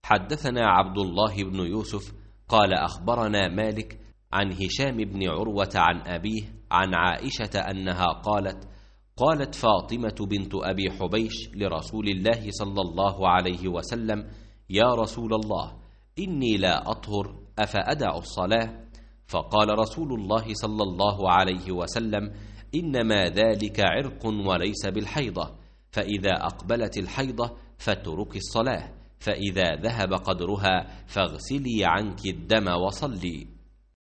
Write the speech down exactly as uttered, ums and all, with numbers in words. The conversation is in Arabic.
حدثنا عبد الله بن يوسف قال أخبرنا مالك عن هشام بن عروة عن أبيه عن عائشة أنها قالت: قالت فاطمة بنت أبي حبيش لرسول الله صلى الله عليه وسلم: يا رسول الله، إني لا أطهر، أفأدع الصلاة؟ فقال رسول الله صلى الله عليه وسلم: إنما ذلك عرق وليس بالحيضة، فإذا أقبلت الحيضة فاتركي الصلاة، فإذا ذهب قدرها فاغسلي عنك الدم وصلي.